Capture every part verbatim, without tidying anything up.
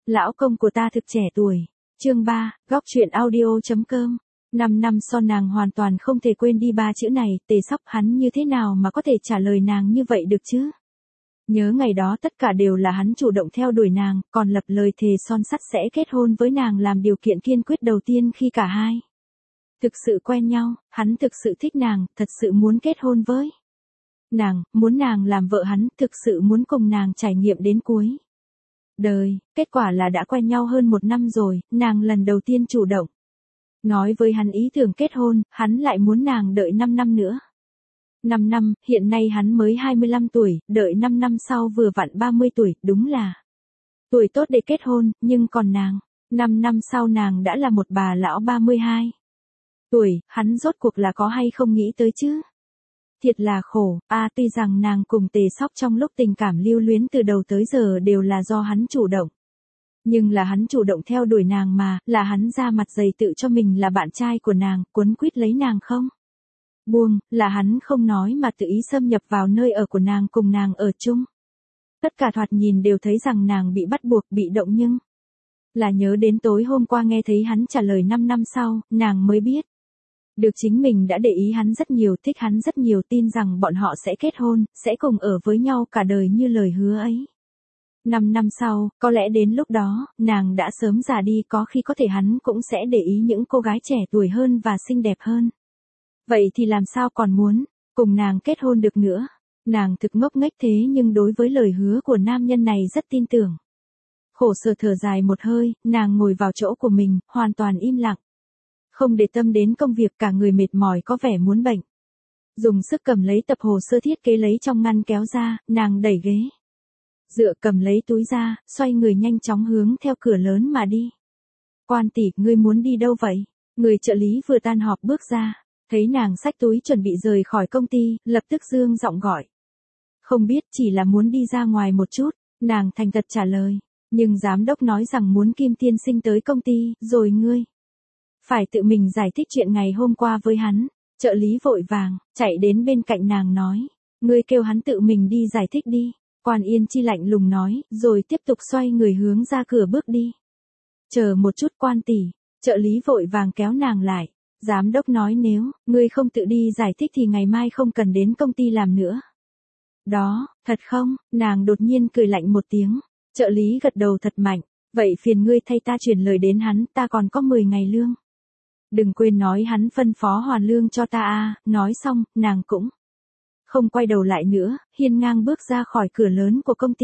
lão công của ta thực trẻ tuổi. Chương ba, góc truyện audio chấm com. Năm năm sau nàng hoàn toàn không thể quên đi ba chữ này, Tề Sóc hắn như thế nào mà có thể trả lời nàng như vậy được chứ? Nhớ ngày đó tất cả đều là hắn chủ động theo đuổi nàng, còn lập lời thề son sắt sẽ kết hôn với nàng làm điều kiện kiên quyết đầu tiên khi cả hai thực sự quen nhau, hắn thực sự thích nàng, thật sự muốn kết hôn với nàng, muốn nàng làm vợ hắn, thực sự muốn cùng nàng trải nghiệm đến cuối đời. Kết quả là đã quen nhau hơn một năm rồi, nàng lần đầu tiên chủ động nói với hắn ý tưởng kết hôn, hắn lại muốn nàng đợi năm năm nữa. năm năm, hiện nay hắn mới hai mươi lăm tuổi, đợi năm năm sau vừa vặn ba mươi tuổi, đúng là tuổi tốt để kết hôn, nhưng còn nàng, năm năm sau nàng đã là một bà lão ba mươi hai tuổi, hắn rốt cuộc là có hay không nghĩ tới chứ? Thiệt là khổ, a à, tuy rằng nàng cùng Tề Sóc trong lúc tình cảm lưu luyến từ đầu tới giờ đều là do hắn chủ động. Nhưng là hắn chủ động theo đuổi nàng mà, là hắn ra mặt dày tự cho mình là bạn trai của nàng, quấn quýt lấy nàng không buông, là hắn không nói mà tự ý xâm nhập vào nơi ở của nàng cùng nàng ở chung. Tất cả thoạt nhìn đều thấy rằng nàng bị bắt buộc, bị động, nhưng là nhớ đến tối hôm qua nghe thấy hắn trả lời năm năm sau, nàng mới biết được chính mình đã để ý hắn rất nhiều, thích hắn rất nhiều, tin rằng bọn họ sẽ kết hôn, sẽ cùng ở với nhau cả đời như lời hứa ấy. Năm năm sau, có lẽ đến lúc đó, nàng đã sớm già đi, có khi có thể hắn cũng sẽ để ý những cô gái trẻ tuổi hơn và xinh đẹp hơn. Vậy thì làm sao còn muốn cùng nàng kết hôn được nữa? Nàng thực ngốc nghếch thế nhưng đối với lời hứa của nam nhân này rất tin tưởng. Khổ sở thở dài một hơi, nàng ngồi vào chỗ của mình, hoàn toàn im lặng. Không để tâm đến công việc, cả người mệt mỏi có vẻ muốn bệnh. Dùng sức cầm lấy tập hồ sơ thiết kế lấy trong ngăn kéo ra, nàng đẩy ghế dựa, cầm lấy túi ra, xoay người nhanh chóng hướng theo cửa lớn mà đi. Quan tỷ, ngươi muốn đi đâu vậy? Người trợ lý vừa tan họp bước ra, thấy nàng xách túi chuẩn bị rời khỏi công ty, lập tức dương giọng gọi. Không biết, chỉ là muốn đi ra ngoài một chút, nàng thành thật trả lời. Nhưng giám đốc nói rằng muốn Kim tiên sinh tới công ty, rồi ngươi phải tự mình giải thích chuyện ngày hôm qua với hắn. Trợ lý vội vàng chạy đến bên cạnh nàng nói, ngươi kêu hắn tự mình đi giải thích đi. Quan Yên Chi lạnh lùng nói, rồi tiếp tục xoay người hướng ra cửa bước đi. Chờ một chút quan tỷ, trợ lý vội vàng kéo nàng lại. Giám đốc nói nếu ngươi không tự đi giải thích thì ngày mai không cần đến công ty làm nữa. Đó, thật không? Nàng đột nhiên cười lạnh một tiếng. Trợ lý gật đầu thật mạnh. Vậy phiền ngươi thay ta truyền lời đến hắn, ta còn có mười ngày lương. Đừng quên nói hắn phân phó hoàn lương cho ta a. Nói xong, nàng cũng không quay đầu lại nữa, hiên ngang bước ra khỏi cửa lớn của công ty.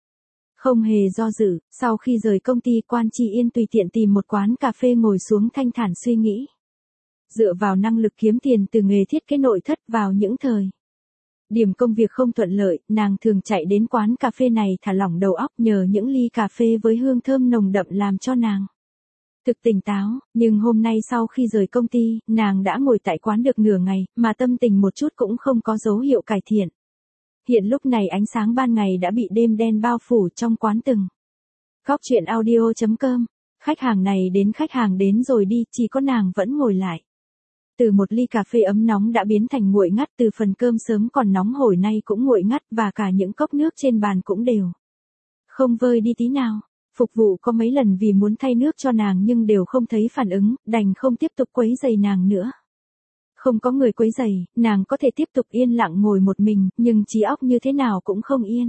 Không hề do dự, sau khi rời công ty, Quan Chi Yên tùy tiện tìm một quán cà phê ngồi xuống thanh thản suy nghĩ. Dựa vào năng lực kiếm tiền từ nghề thiết kế nội thất vào những thời điểm công việc không thuận lợi, nàng thường chạy đến quán cà phê này thả lỏng đầu óc, nhờ những ly cà phê với hương thơm nồng đậm làm cho nàng thực tỉnh táo. Nhưng hôm nay sau khi rời công ty, nàng đã ngồi tại quán được nửa ngày, mà tâm tình một chút cũng không có dấu hiệu cải thiện. Hiện lúc này ánh sáng ban ngày đã bị đêm đen bao phủ trong quán từng. Góc truyện audio chấm com. Khách hàng này đến khách hàng đến rồi đi, chỉ có nàng vẫn ngồi lại. Từ một ly cà phê ấm nóng đã biến thành nguội ngắt, từ phần cơm sớm còn nóng hổi nay cũng nguội ngắt, và cả những cốc nước trên bàn cũng đều không vơi đi tí nào. Phục vụ có mấy lần vì muốn thay nước cho nàng nhưng đều không thấy phản ứng, đành không tiếp tục quấy rầy nàng nữa. Không có người quấy rầy, nàng có thể tiếp tục yên lặng ngồi một mình, nhưng trí óc như thế nào cũng không yên.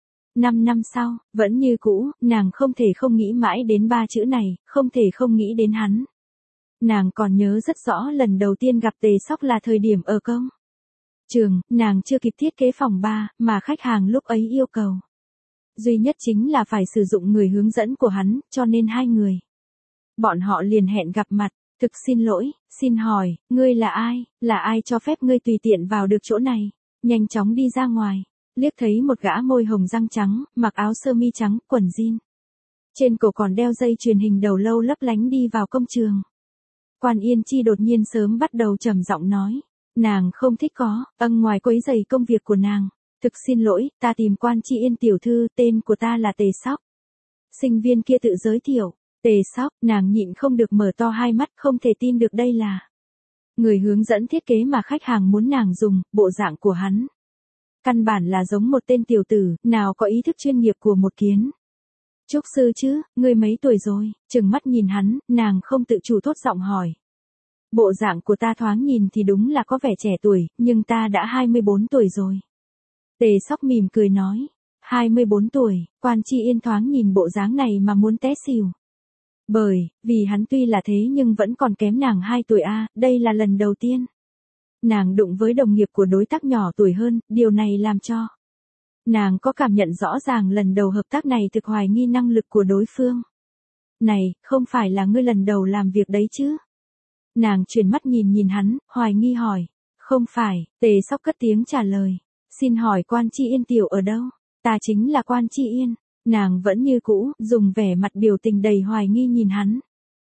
Năm năm sau, vẫn như cũ, nàng không thể không nghĩ mãi đến ba chữ này, không thể không nghĩ đến hắn. Nàng còn nhớ rất rõ lần đầu tiên gặp Tề Sóc là thời điểm ở công trường, nàng chưa kịp thiết kế phòng ba, mà khách hàng lúc ấy yêu cầu duy nhất chính là phải sử dụng người hướng dẫn của hắn, cho nên hai người bọn họ liền hẹn gặp mặt. Thực xin lỗi, xin hỏi, ngươi là ai, là ai cho phép ngươi tùy tiện vào được chỗ này? Nhanh chóng đi ra ngoài. Liếc thấy một gã môi hồng răng trắng, mặc áo sơ mi trắng, quần jean, trên cổ còn đeo dây chuyền hình đầu lâu lấp lánh đi vào công trường. Quan Yên Chi đột nhiên sớm bắt đầu trầm giọng nói, nàng không thích có âng ngoài quấy rầy công việc của nàng. Thực xin lỗi, ta tìm Quan Chi Yên tiểu thư, tên của ta là Tề Sóc. Sinh viên kia tự giới thiệu. Tề Sóc, nàng nhịn không được mở to hai mắt, không thể tin được đây là người hướng dẫn thiết kế mà khách hàng muốn nàng dùng. Bộ dạng của hắn căn bản là giống một tên tiểu tử, nào có ý thức chuyên nghiệp của một kiến Trúc sư chứ, ngươi mấy tuổi rồi? Trừng mắt nhìn hắn, nàng không tự chủ thốt giọng hỏi. Bộ dạng của ta thoáng nhìn thì đúng là có vẻ trẻ tuổi, nhưng ta đã hai mươi bốn tuổi rồi. Tề Sóc mỉm cười nói. hai mươi bốn tuổi, Quan Chi Yên thoáng nhìn bộ dáng này mà muốn té xỉu. Bởi, vì hắn tuy là thế nhưng vẫn còn kém nàng hai tuổi a, đây là lần đầu tiên. Nàng đụng với đồng nghiệp của đối tác nhỏ tuổi hơn, điều này làm cho nàng có cảm nhận rõ ràng lần đầu hợp tác này thực hoài nghi năng lực của đối phương. Này, không phải là ngươi lần đầu làm việc đấy chứ? Nàng chuyển mắt nhìn nhìn hắn, hoài nghi hỏi. Không phải, Tề Sóc cất tiếng trả lời. Xin hỏi Quan Chi Yên tiểu ở đâu? Ta chính là Quan Chi Yên. Nàng vẫn như cũ, dùng vẻ mặt biểu tình đầy hoài nghi nhìn hắn.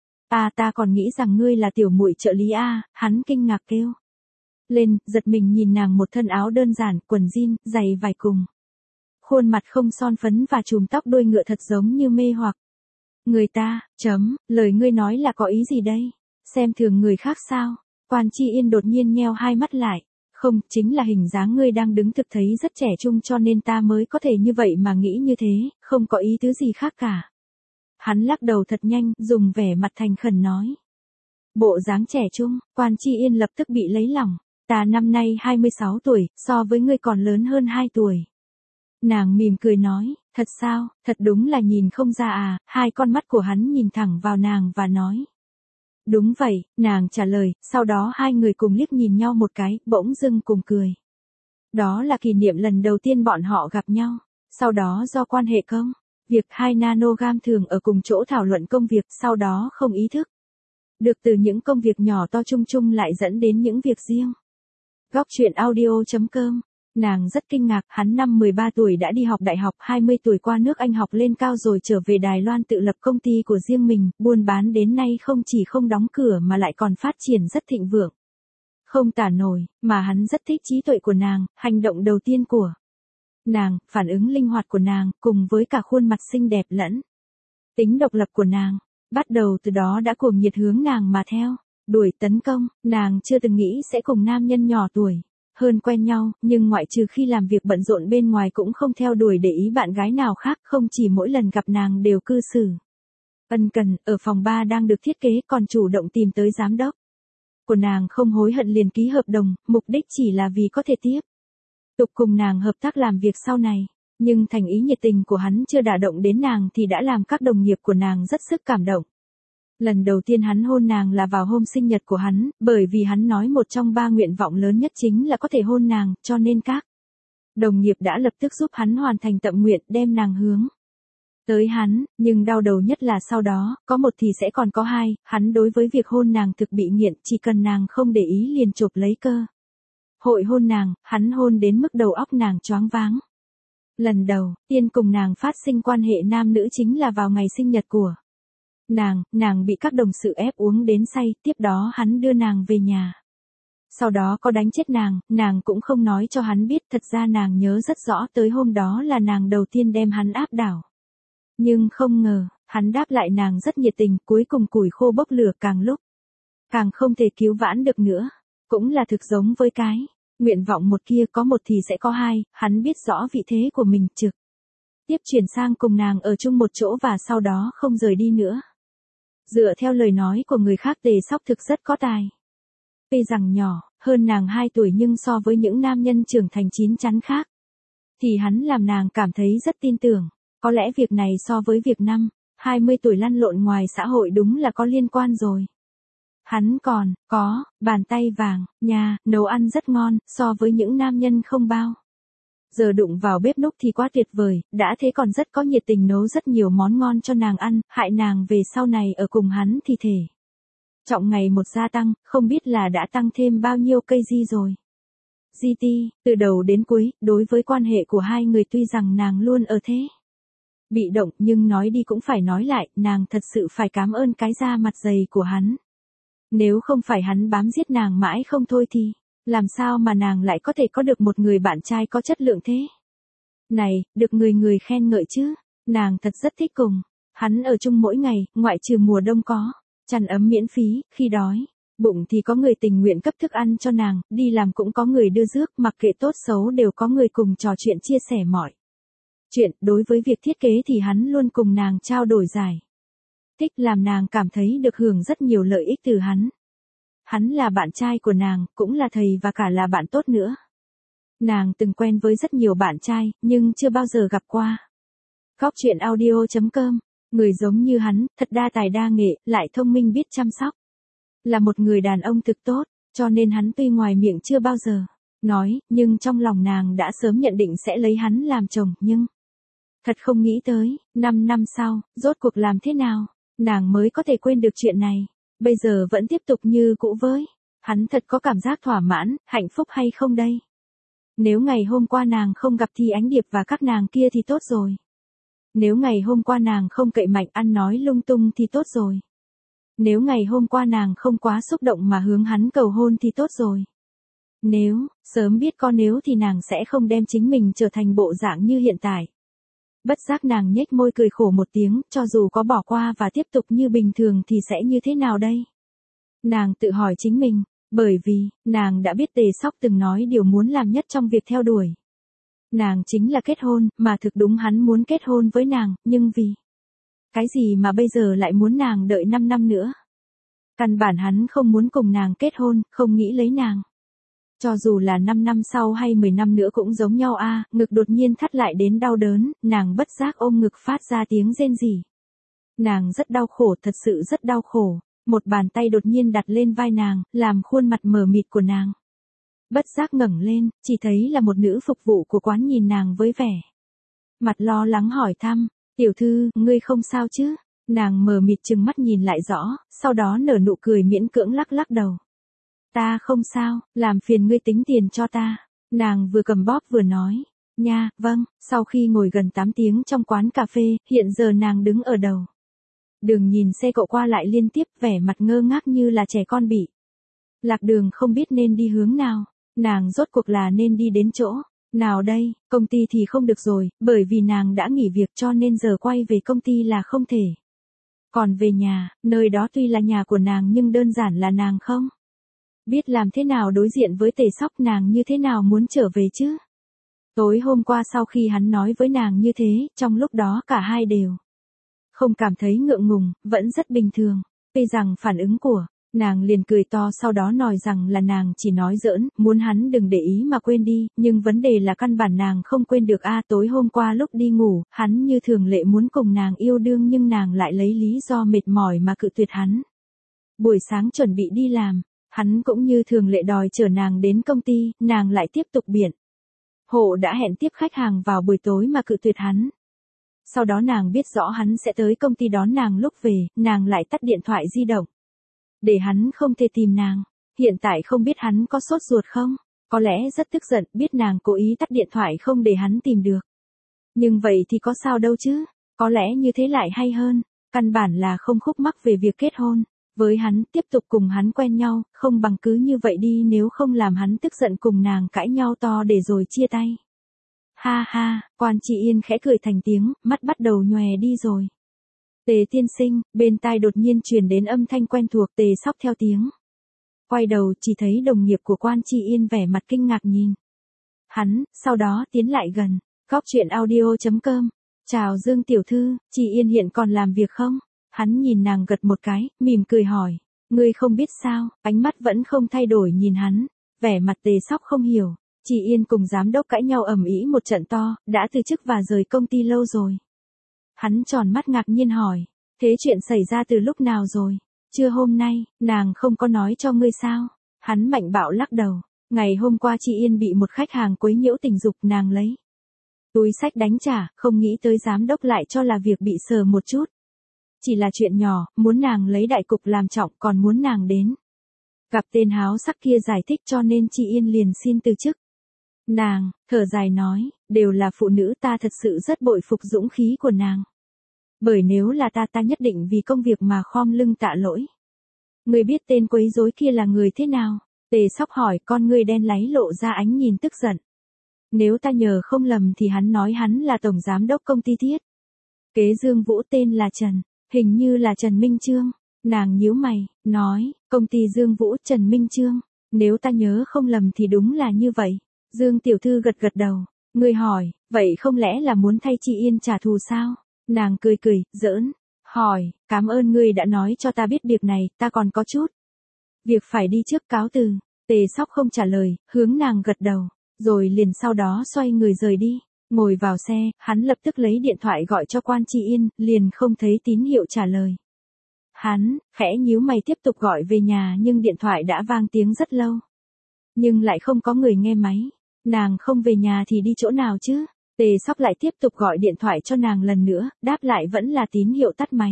À ta còn nghĩ rằng ngươi là tiểu muội trợ lý a, hắn kinh ngạc kêu lên, giật mình nhìn nàng một thân áo đơn giản, quần jean, giày vải cùng. Khuôn mặt không son phấn và chùm tóc đuôi ngựa thật giống như mê hoặc. Người ta, chấm, lời ngươi nói là có ý gì đây? Xem thường người khác sao? Quan Chi Yên đột nhiên nheo hai mắt lại. Không, chính là hình dáng ngươi đang đứng thực thấy rất trẻ trung cho nên ta mới có thể như vậy mà nghĩ như thế, không có ý tứ gì khác cả. Hắn lắc đầu thật nhanh, dùng vẻ mặt thành khẩn nói. Bộ dáng trẻ trung, Quan Chi Yên lập tức bị lấy lòng. Ta năm nay hai mươi sáu tuổi, so với ngươi còn lớn hơn hai tuổi. Nàng mỉm cười nói, thật sao, thật đúng là nhìn không ra à, hai con mắt của hắn nhìn thẳng vào nàng và nói. Đúng vậy, nàng trả lời, sau đó hai người cùng liếc nhìn nhau một cái, bỗng dưng cùng cười. Đó là kỷ niệm lần đầu tiên bọn họ gặp nhau, sau đó do quan hệ công, việc hai nanogam thường ở cùng chỗ thảo luận công việc, sau đó không ý thức. Được từ những công việc nhỏ to chung chung lại dẫn đến những việc riêng. Góc truyện audio chấm com. Nàng rất kinh ngạc, hắn năm mười ba tuổi đã đi học đại học, hai mươi tuổi qua nước Anh học lên cao rồi trở về Đài Loan tự lập công ty của riêng mình, buôn bán đến nay không chỉ không đóng cửa mà lại còn phát triển rất thịnh vượng. Không tả nổi, mà hắn rất thích trí tuệ của nàng, hành động đầu tiên của nàng, phản ứng linh hoạt của nàng, cùng với cả khuôn mặt xinh đẹp lẫn tính độc lập của nàng, bắt đầu từ đó đã cuồng nhiệt hướng nàng mà theo, đuổi tấn công, nàng chưa từng nghĩ sẽ cùng nam nhân nhỏ tuổi hơn quen nhau, nhưng ngoại trừ khi làm việc bận rộn bên ngoài cũng không theo đuổi để ý bạn gái nào khác, không chỉ mỗi lần gặp nàng đều cư xử ân cần, ở phòng ba đang được thiết kế còn chủ động tìm tới giám đốc của nàng không hối hận liền ký hợp đồng, mục đích chỉ là vì có thể tiếp tục cùng nàng hợp tác làm việc sau này. Nhưng thành ý nhiệt tình của hắn chưa đả động đến nàng thì đã làm các đồng nghiệp của nàng rất sức cảm động. Lần đầu tiên hắn hôn nàng là vào hôm sinh nhật của hắn, bởi vì hắn nói một trong ba nguyện vọng lớn nhất chính là có thể hôn nàng, cho nên các đồng nghiệp đã lập tức giúp hắn hoàn thành tâm nguyện đem nàng hướng tới hắn, nhưng đau đầu nhất là sau đó, có một thì sẽ còn có hai, hắn đối với việc hôn nàng thực bị nghiện, chỉ cần nàng không để ý liền chộp lấy cơ hội hôn nàng, hắn hôn đến mức đầu óc nàng choáng váng. Lần đầu tiên cùng nàng phát sinh quan hệ nam nữ chính là vào ngày sinh nhật của nàng, nàng bị các đồng sự ép uống đến say, tiếp đó hắn đưa nàng về nhà. Sau đó có đánh chết nàng, nàng cũng không nói cho hắn biết, thật ra nàng nhớ rất rõ tới hôm đó là nàng đầu tiên đem hắn áp đảo. Nhưng không ngờ, hắn đáp lại nàng rất nhiệt tình, cuối cùng củi khô bốc lửa càng lúc càng không thể cứu vãn được nữa. Cũng là thực giống với cái nguyện vọng một kia, có một thì sẽ có hai, hắn biết rõ vị thế của mình, trực tiếp chuyển sang cùng nàng ở chung một chỗ và sau đó không rời đi nữa. Dựa theo lời nói của người khác, Tề Sóc thực rất có tài. Tuy rằng nhỏ hơn nàng hai tuổi nhưng so với những nam nhân trưởng thành chín chắn khác, thì hắn làm nàng cảm thấy rất tin tưởng. Có lẽ việc này so với việc năm, hai mươi tuổi lăn lộn ngoài xã hội đúng là có liên quan rồi. Hắn còn có bàn tay vàng, nhà nấu ăn rất ngon, so với những nam nhân không bao giờ đụng vào bếp núc thì quá tuyệt vời, đã thế còn rất có nhiệt tình nấu rất nhiều món ngon cho nàng ăn, hại nàng về sau này ở cùng hắn thì thể trọng ngày một gia tăng, không biết là đã tăng thêm bao nhiêu cây di rồi. giê tê, từ đầu đến cuối, đối với quan hệ của hai người tuy rằng nàng luôn ở thế bị động nhưng nói đi cũng phải nói lại, nàng thật sự phải cảm ơn cái da mặt dày của hắn. Nếu không phải hắn bám giết nàng mãi không thôi thì, làm sao mà nàng lại có thể có được một người bạn trai có chất lượng thế? Này, được người người khen ngợi chứ, nàng thật rất thích cùng hắn ở chung mỗi ngày, ngoại trừ mùa đông có chăn ấm miễn phí, khi đói bụng thì có người tình nguyện cấp thức ăn cho nàng, đi làm cũng có người đưa rước, mặc kệ tốt xấu đều có người cùng trò chuyện chia sẻ mọi chuyện, đối với việc thiết kế thì hắn luôn cùng nàng trao đổi giải thích, làm nàng cảm thấy được hưởng rất nhiều lợi ích từ hắn. Hắn là bạn trai của nàng, cũng là thầy và cả là bạn tốt nữa. Nàng từng quen với rất nhiều bạn trai, nhưng chưa bao giờ gặp qua. Góc truyện audio chấm com, người giống như hắn, thật đa tài đa nghệ, lại thông minh biết chăm sóc. Là một người đàn ông thực tốt, cho nên hắn tuy ngoài miệng chưa bao giờ nói, nhưng trong lòng nàng đã sớm nhận định sẽ lấy hắn làm chồng, nhưng thật không nghĩ tới, năm năm sau, rốt cuộc làm thế nào, nàng mới có thể quên được chuyện này. Bây giờ vẫn tiếp tục như cũ với hắn, thật có cảm giác thỏa mãn, hạnh phúc hay không đây? Nếu ngày hôm qua nàng không gặp Thi Ánh Điệp và các nàng kia thì tốt rồi. Nếu ngày hôm qua nàng không cậy mạnh ăn nói lung tung thì tốt rồi. Nếu ngày hôm qua nàng không quá xúc động mà hướng hắn cầu hôn thì tốt rồi. Nếu, sớm biết có nếu thì nàng sẽ không đem chính mình trở thành bộ dạng như hiện tại. Bất giác nàng nhếch môi cười khổ một tiếng, cho dù có bỏ qua và tiếp tục như bình thường thì sẽ như thế nào đây? Nàng tự hỏi chính mình, bởi vì, nàng đã biết Tề Sóc từng nói điều muốn làm nhất trong việc theo đuổi. Nàng chính là kết hôn, mà thực đúng hắn muốn kết hôn với nàng, nhưng vì cái gì mà bây giờ lại muốn nàng đợi năm năm nữa? Căn bản hắn không muốn cùng nàng kết hôn, không nghĩ lấy nàng. Cho dù là năm năm sau hay mười năm nữa cũng giống nhau a. À, ngực đột nhiên thắt lại đến đau đớn, nàng bất giác ôm ngực phát ra tiếng rên rỉ. Nàng rất đau khổ, thật sự rất đau khổ. Một bàn tay đột nhiên đặt lên vai nàng, làm khuôn mặt mờ mịt của nàng bất giác ngẩng lên, chỉ thấy là một nữ phục vụ của quán nhìn nàng với vẻ mặt lo lắng hỏi thăm, tiểu thư, ngươi không sao chứ? Nàng mờ mịt trừng mắt nhìn lại rõ, sau đó nở nụ cười miễn cưỡng lắc lắc đầu. Ta không sao, làm phiền ngươi tính tiền cho ta. Nàng vừa cầm bóp vừa nói, nha, vâng. Sau khi ngồi gần tám tiếng trong quán cà phê, hiện giờ nàng đứng ở đầu đường nhìn xe cộ qua lại liên tiếp, vẻ mặt ngơ ngác như là trẻ con bị lạc đường không biết nên đi hướng nào. Nàng rốt cuộc là nên đi đến chỗ nào đây? Công ty thì không được rồi, bởi vì nàng đã nghỉ việc cho nên giờ quay về công ty là không thể. Còn về nhà, nơi đó tuy là nhà của nàng nhưng đơn giản là nàng không biết làm thế nào đối diện với Tề Sóc, nàng như thế nào muốn trở về chứ? Tối hôm qua sau khi hắn nói với nàng như thế, trong lúc đó cả hai đều không cảm thấy ngượng ngùng, vẫn rất bình thường. Tuy rằng phản ứng của nàng liền cười to, sau đó nói rằng là nàng chỉ nói giỡn, muốn hắn đừng để ý mà quên đi, nhưng vấn đề là căn bản nàng không quên được a. À, tối hôm qua lúc đi ngủ, hắn như thường lệ muốn cùng nàng yêu đương nhưng nàng lại lấy lý do mệt mỏi mà cự tuyệt hắn. Buổi sáng chuẩn bị đi làm, hắn cũng như thường lệ đòi chở nàng đến công ty, nàng lại tiếp tục biện hộ đã hẹn tiếp khách hàng vào buổi tối mà cự tuyệt hắn. Sau đó nàng biết rõ hắn sẽ tới công ty đón nàng lúc về, nàng lại tắt điện thoại di động để hắn không thể tìm nàng. Hiện tại không biết hắn có sốt ruột không? Có lẽ rất tức giận, biết nàng cố ý tắt điện thoại không để hắn tìm được. Nhưng vậy thì có sao đâu chứ? Có lẽ như thế lại hay hơn. Căn bản là không khúc mắc về việc kết hôn với hắn, tiếp tục cùng hắn quen nhau, không bằng cứ như vậy đi, nếu không làm hắn tức giận cùng nàng cãi nhau to để rồi chia tay. Ha ha, Quan Chi Yên khẽ cười thành tiếng, mắt bắt đầu nhòe đi rồi. Tề tiên sinh, bên tai đột nhiên truyền đến âm thanh quen thuộc. Tề Sóc theo tiếng quay đầu, chỉ thấy đồng nghiệp của Quan Chi Yên vẻ mặt kinh ngạc nhìn hắn, sau đó tiến lại gần. Góc truyện audio chấm com. Chào Dương tiểu thư, Chi Yên hiện còn làm việc không? Hắn nhìn nàng gật một cái, mỉm cười hỏi, ngươi không biết sao? Ánh mắt vẫn không thay đổi nhìn hắn, vẻ mặt Tề Sóc không hiểu. Chi Yên cùng giám đốc cãi nhau ầm ĩ một trận to, đã từ chức và rời công ty lâu rồi. Hắn tròn mắt ngạc nhiên hỏi, thế chuyện xảy ra từ lúc nào rồi? Chưa hôm nay, nàng không có nói cho ngươi sao? Hắn mạnh bạo lắc đầu, ngày hôm qua Chi Yên bị một khách hàng quấy nhiễu tình dục, nàng lấy túi xách đánh trả, không nghĩ tới giám đốc lại cho là việc bị sờ một chút. Chỉ là chuyện nhỏ, muốn nàng lấy đại cục làm trọng, còn muốn nàng đến gặp tên háo sắc kia giải thích, cho nên Chi Yên liền xin từ chức. Nàng, thở dài nói, đều là phụ nữ, ta thật sự rất bội phục dũng khí của nàng. Bởi nếu là ta ta nhất định vì công việc mà khom lưng tạ lỗi. Ngươi biết tên quấy rối kia là người thế nào? Tề Sóc hỏi, con ngươi đen láy lộ ra ánh nhìn tức giận. Nếu ta nhớ không lầm thì hắn nói hắn là tổng giám đốc công ty Thiết Kế Dương Vũ, tên là Trần, hình như là Trần Minh Chương. Nàng nhíu mày, nói, công ty Dương Vũ, Trần Minh Chương. Nếu ta nhớ không lầm thì đúng là như vậy. Dương tiểu thư gật gật đầu, ngươi hỏi, Vậy không lẽ là muốn thay chị Yên trả thù sao? Nàng cười cười, giỡn, hỏi, cảm ơn ngươi đã nói cho ta biết việc này, ta còn có chút việc phải đi trước, cáo từ. Tề Sóc không trả lời, hướng nàng gật đầu, rồi liền sau đó xoay người rời đi. Ngồi vào xe, hắn lập tức lấy điện thoại gọi cho Quan Chi Yên, liền không thấy tín hiệu trả lời. Hắn, khẽ nhíu mày tiếp tục gọi về nhà nhưng điện thoại đã vang tiếng rất lâu. Nhưng lại không có người nghe máy. Nàng không về nhà thì đi chỗ nào chứ? Tề Sóc lại tiếp tục gọi điện thoại cho nàng lần nữa, đáp lại vẫn là tín hiệu tắt máy.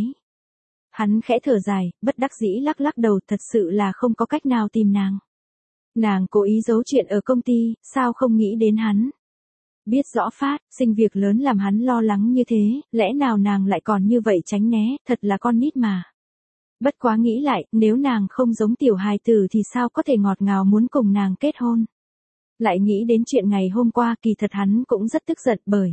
Hắn khẽ thở dài, bất đắc dĩ lắc lắc đầu, thật sự là không có cách nào tìm nàng. Nàng cố ý giấu chuyện ở công ty, sao không nghĩ đến hắn? Biết rõ phát, sinh việc lớn làm hắn lo lắng như thế, lẽ nào nàng lại còn như vậy tránh né, thật là con nít mà. Bất quá nghĩ lại, nếu nàng không giống tiểu hài tử thì sao có thể ngọt ngào muốn cùng nàng kết hôn. Lại nghĩ đến chuyện ngày hôm qua, kỳ thật hắn cũng rất tức giận bởi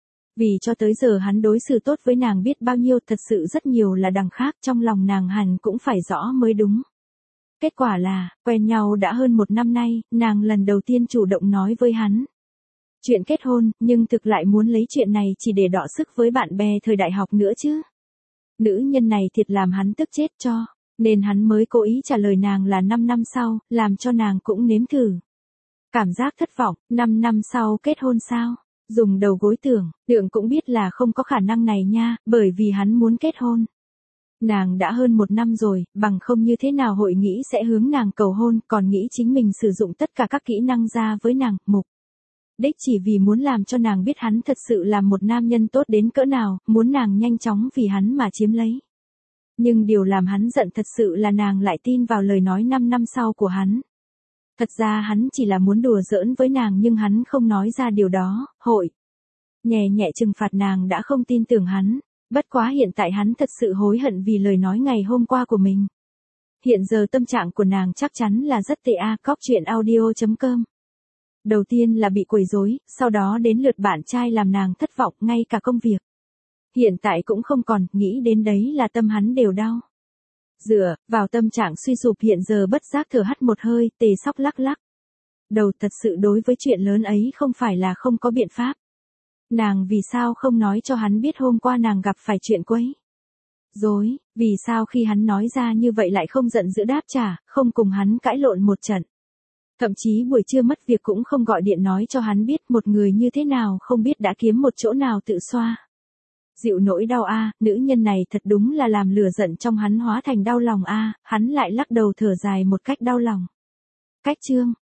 vì cho tới giờ hắn đối xử tốt với nàng biết bao nhiêu, thật sự rất nhiều là đằng khác, trong lòng nàng hẳn cũng phải rõ mới đúng. Kết quả là, quen nhau đã hơn một năm nay, nàng lần đầu tiên chủ động nói với hắn chuyện kết hôn, nhưng thực lại muốn lấy chuyện này chỉ để đọ sức với bạn bè thời đại học nữa chứ. Nữ nhân này thiệt làm hắn tức chết cho, nên hắn mới cố ý trả lời nàng là năm năm sau, làm cho nàng cũng nếm thử cảm giác thất vọng. Năm năm sau kết hôn sao? Dùng đầu gối tưởng, tưởng cũng biết là không có khả năng này nha, bởi vì hắn muốn kết hôn. Nàng đã hơn một năm rồi, bằng không như thế nào hội nghĩ sẽ hướng nàng cầu hôn, còn nghĩ chính mình sử dụng tất cả các kỹ năng ra với nàng, mục đích chỉ vì muốn làm cho nàng biết hắn thật sự là một nam nhân tốt đến cỡ nào, muốn nàng nhanh chóng vì hắn mà chiếm lấy. Nhưng điều làm hắn giận thật sự là nàng lại tin vào lời nói năm năm sau của hắn. Thật ra hắn chỉ là muốn đùa giỡn với nàng nhưng hắn không nói ra điều đó, hội nhẹ nhẹ trừng phạt nàng đã không tin tưởng hắn. Bất quá hiện tại hắn thật sự hối hận vì lời nói ngày hôm qua của mình. Hiện giờ tâm trạng của nàng chắc chắn là rất tệ a. Cóc truyện audio chấm com. Đầu tiên là bị quấy rối, sau đó đến lượt bạn trai làm nàng thất vọng, ngay cả công việc hiện tại cũng không còn, nghĩ đến đấy là tâm hắn đều đau. Dựa vào tâm trạng suy sụp hiện giờ bất giác thở hắt một hơi, Tề Sóc lắc lắc đầu, thật sự đối với chuyện lớn ấy không phải là không có biện pháp. Nàng vì sao không nói cho hắn biết hôm qua nàng gặp phải chuyện quấy rối, vì sao khi hắn nói ra như vậy lại không giận dữ đáp trả, không cùng hắn cãi lộn một trận. Thậm chí buổi trưa mất việc cũng không gọi điện nói cho hắn biết, một người như thế nào không biết đã kiếm một chỗ nào tự xoa dịu nỗi đau a. Nữ nhân này thật đúng là làm lửa giận trong hắn hóa thành đau lòng a. Hắn lại lắc đầu thở dài một cách đau lòng. Cách chương